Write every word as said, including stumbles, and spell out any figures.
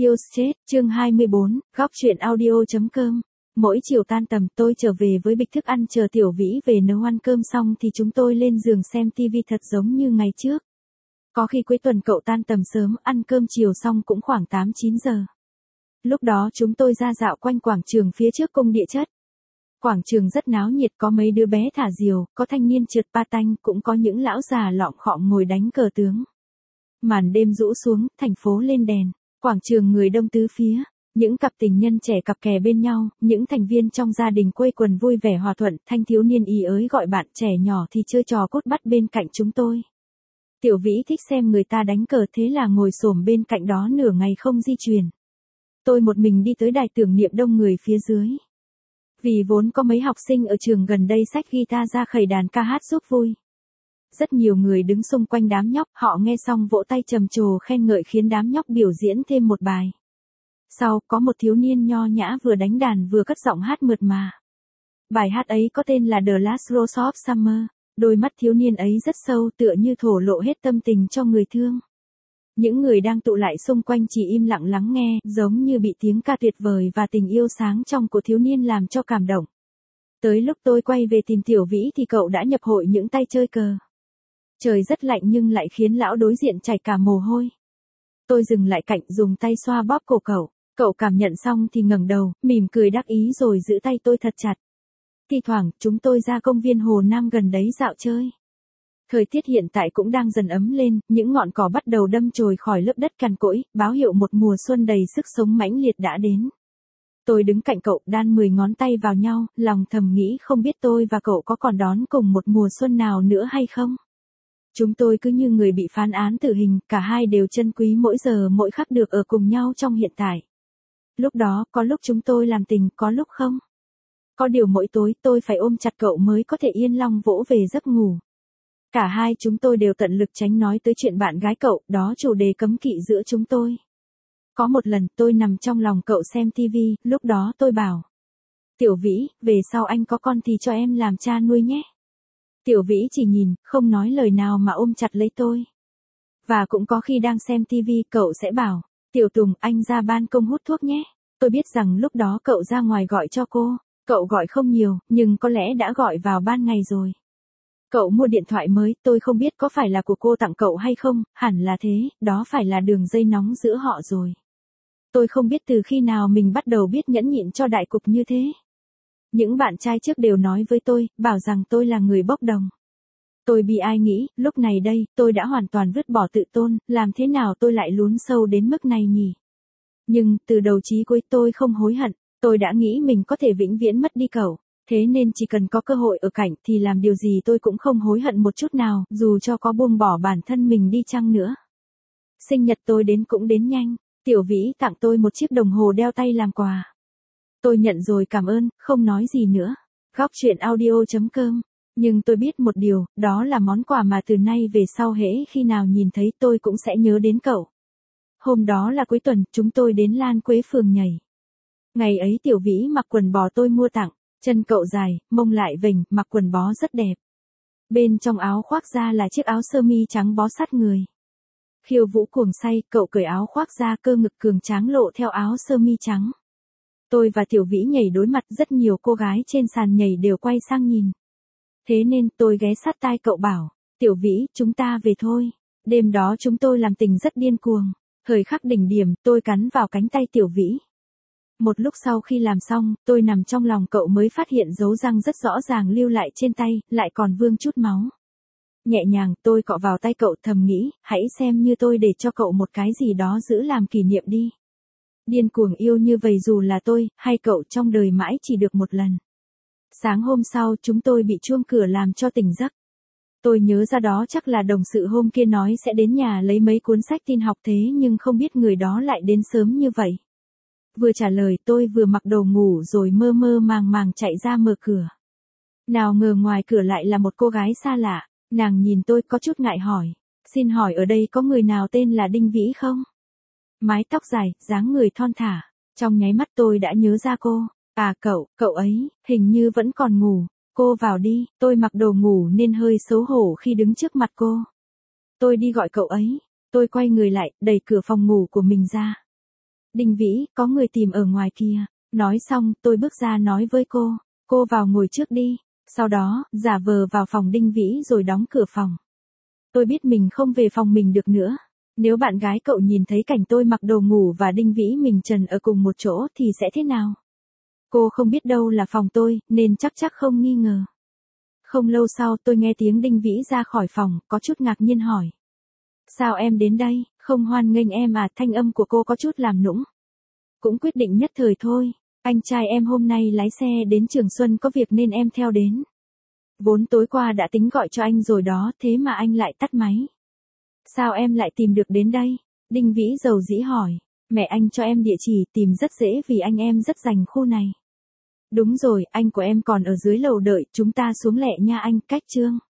Tiêu chết, chương hai mươi bốn, góc chuyện audio.com. Mỗi chiều tan tầm tôi trở về với bịch thức ăn chờ Tiểu Vĩ về nấu ăn cơm xong thì chúng tôi lên giường xem tivi thật giống như ngày trước. Có khi cuối tuần cậu tan tầm sớm, ăn cơm chiều xong cũng khoảng tám chín giờ. Lúc đó chúng tôi ra dạo quanh quảng trường phía trước cung Địa Chất. Quảng trường rất náo nhiệt, có mấy đứa bé thả diều, có thanh niên trượt patin, cũng có những lão già lọng khọng ngồi đánh cờ tướng. Màn đêm rũ xuống, thành phố lên đèn. Quảng trường người đông tứ phía, những cặp tình nhân trẻ cặp kè bên nhau, những thành viên trong gia đình quây quần vui vẻ hòa thuận, thanh thiếu niên ý ới gọi bạn, trẻ nhỏ thì chơi trò cốt bắt bên cạnh chúng tôi. Tiểu Vĩ thích xem người ta đánh cờ, thế là ngồi xổm bên cạnh đó nửa ngày không di chuyển. Tôi một mình đi tới đài tưởng niệm đông người phía dưới. Vì vốn có mấy học sinh ở trường gần đây xách guitar ra khẩy đàn ca hát giúp vui. Rất nhiều người đứng xung quanh đám nhóc, họ nghe xong vỗ tay trầm trồ khen ngợi khiến đám nhóc biểu diễn thêm một bài. Sau, có một thiếu niên nho nhã vừa đánh đàn vừa cất giọng hát mượt mà. Bài hát ấy có tên là The Last Rose of Summer, đôi mắt thiếu niên ấy rất sâu tựa như thổ lộ hết tâm tình cho người thương. Những người đang tụ lại xung quanh chỉ im lặng lắng nghe, giống như bị tiếng ca tuyệt vời và tình yêu sáng trong của thiếu niên làm cho cảm động. Tới lúc tôi quay về tìm Tiểu Vĩ thì cậu đã nhập hội những tay chơi cờ. Trời rất lạnh nhưng lại khiến lão đối diện chảy cả mồ hôi. Tôi dừng lại cạnh, dùng tay xoa bóp cổ cậu. Cậu cảm nhận xong thì ngẩng đầu, mỉm cười đắc ý rồi giữ tay tôi thật chặt. Thi thoảng, chúng tôi ra công viên Hồ Nam gần đấy dạo chơi. Thời tiết hiện tại cũng đang dần ấm lên, những ngọn cỏ bắt đầu đâm chồi khỏi lớp đất cằn cỗi, báo hiệu một mùa xuân đầy sức sống mãnh liệt đã đến. Tôi đứng cạnh cậu, đan mười ngón tay vào nhau, lòng thầm nghĩ không biết tôi và cậu có còn đón cùng một mùa xuân nào nữa hay không. Chúng tôi cứ như người bị phán án tử hình, cả hai đều trân quý mỗi giờ mỗi khắc được ở cùng nhau trong hiện tại. Lúc đó, có lúc chúng tôi làm tình, có lúc không. Có điều mỗi tối tôi phải ôm chặt cậu mới có thể yên lòng vỗ về giấc ngủ. Cả hai chúng tôi đều tận lực tránh nói tới chuyện bạn gái cậu, đó chủ đề cấm kỵ giữa chúng tôi. Có một lần tôi nằm trong lòng cậu xem tivi, lúc đó tôi bảo. Tiểu Vĩ, về sau anh có con thì cho em làm cha nuôi nhé. Tiểu Vĩ chỉ nhìn, không nói lời nào mà ôm chặt lấy tôi. Và cũng có khi đang xem tivi cậu sẽ bảo, Tiểu Tùng anh ra ban công hút thuốc nhé. Tôi biết rằng lúc đó cậu ra ngoài gọi cho cô, cậu gọi không nhiều, nhưng có lẽ đã gọi vào ban ngày rồi. Cậu mua điện thoại mới, tôi không biết có phải là của cô tặng cậu hay không, hẳn là thế, đó phải là đường dây nóng giữa họ rồi. Tôi không biết từ khi nào mình bắt đầu biết nhẫn nhịn cho đại cục như thế. Những bạn trai trước đều nói với tôi, bảo rằng tôi là người bốc đồng. Tôi bị ai nghĩ, lúc này đây, tôi đã hoàn toàn vứt bỏ tự tôn, làm thế nào tôi lại lún sâu đến mức này nhỉ? Nhưng, từ đầu chí cuối tôi không hối hận, tôi đã nghĩ mình có thể vĩnh viễn mất đi cậu, thế nên chỉ cần có cơ hội ở cạnh thì làm điều gì tôi cũng không hối hận một chút nào, dù cho có buông bỏ bản thân mình đi chăng nữa. Sinh nhật tôi đến cũng đến nhanh, Tiểu Vĩ tặng tôi một chiếc đồng hồ đeo tay làm quà. Tôi nhận rồi cảm ơn, không nói gì nữa. Góc chuyện audio.com. Nhưng tôi biết một điều, đó là món quà mà từ nay về sau hễ khi nào nhìn thấy tôi cũng sẽ nhớ đến cậu. Hôm đó là cuối tuần, chúng tôi đến Lan Quế Phường nhảy. Ngày ấy Tiểu Vĩ mặc quần bò tôi mua tặng, chân cậu dài, mông lại vểnh, mặc quần bó rất đẹp. Bên trong áo khoác ra là chiếc áo sơ mi trắng bó sát người. Khiêu vũ cuồng say, cậu cởi áo khoác ra, cơ ngực cường tráng lộ theo áo sơ mi trắng. Tôi và Tiểu Vĩ nhảy đối mặt, rất nhiều cô gái trên sàn nhảy đều quay sang nhìn. Thế nên tôi ghé sát tai cậu bảo, Tiểu Vĩ, chúng ta về thôi. Đêm đó chúng tôi làm tình rất điên cuồng. Thời khắc đỉnh điểm, tôi cắn vào cánh tay Tiểu Vĩ. Một lúc sau khi làm xong, tôi nằm trong lòng cậu mới phát hiện dấu răng rất rõ ràng lưu lại trên tay, lại còn vương chút máu. Nhẹ nhàng, tôi cọ vào tay cậu thầm nghĩ, hãy xem như tôi để cho cậu một cái gì đó giữ làm kỷ niệm đi. Điên cuồng yêu như vậy dù là tôi, hay cậu trong đời mãi chỉ được một lần. Sáng hôm sau chúng tôi bị chuông cửa làm cho tỉnh giấc. Tôi nhớ ra đó chắc là đồng sự hôm kia nói sẽ đến nhà lấy mấy cuốn sách tin học thế nhưng không biết người đó lại đến sớm như vậy. Vừa trả lời tôi vừa mặc đồ ngủ rồi mơ mơ màng màng chạy ra mở cửa. Nào ngờ ngoài cửa lại là một cô gái xa lạ, nàng nhìn tôi có chút ngại hỏi. Xin hỏi ở đây có người nào tên là Đinh Vĩ không? Mái tóc dài, dáng người thon thả. Trong nháy mắt tôi đã nhớ ra cô. À cậu, cậu ấy, hình như vẫn còn ngủ. Cô vào đi, tôi mặc đồ ngủ nên hơi xấu hổ khi đứng trước mặt cô. Tôi đi gọi cậu ấy. Tôi quay người lại, đẩy cửa phòng ngủ của mình ra. Đinh Vĩ, có người tìm ở ngoài kia. Nói xong, tôi bước ra nói với cô, cô vào ngồi trước đi. Sau đó, giả vờ vào phòng Đinh Vĩ rồi đóng cửa phòng. Tôi biết mình không về phòng mình được nữa. Nếu bạn gái cậu nhìn thấy cảnh tôi mặc đồ ngủ và Đinh Vĩ mình trần ở cùng một chỗ thì sẽ thế nào? Cô không biết đâu là phòng tôi, nên chắc chắc không nghi ngờ. Không lâu sau tôi nghe tiếng Đinh Vĩ ra khỏi phòng, có chút ngạc nhiên hỏi. Sao em đến đây, không hoan nghênh em à? Thanh âm của cô có chút làm nũng. Cũng quyết định nhất thời thôi, anh trai em hôm nay lái xe đến Trường Xuân có việc nên em theo đến. Vốn tối qua đã tính gọi cho anh rồi đó, thế mà anh lại tắt máy. Sao em lại tìm được đến đây? Đinh Vĩ dầu dĩ hỏi. Mẹ anh cho em địa chỉ, tìm rất dễ vì anh em rất dành khu này. Đúng rồi, anh của em còn ở dưới lầu đợi, chúng ta xuống lẹ nha anh. Cách Trương.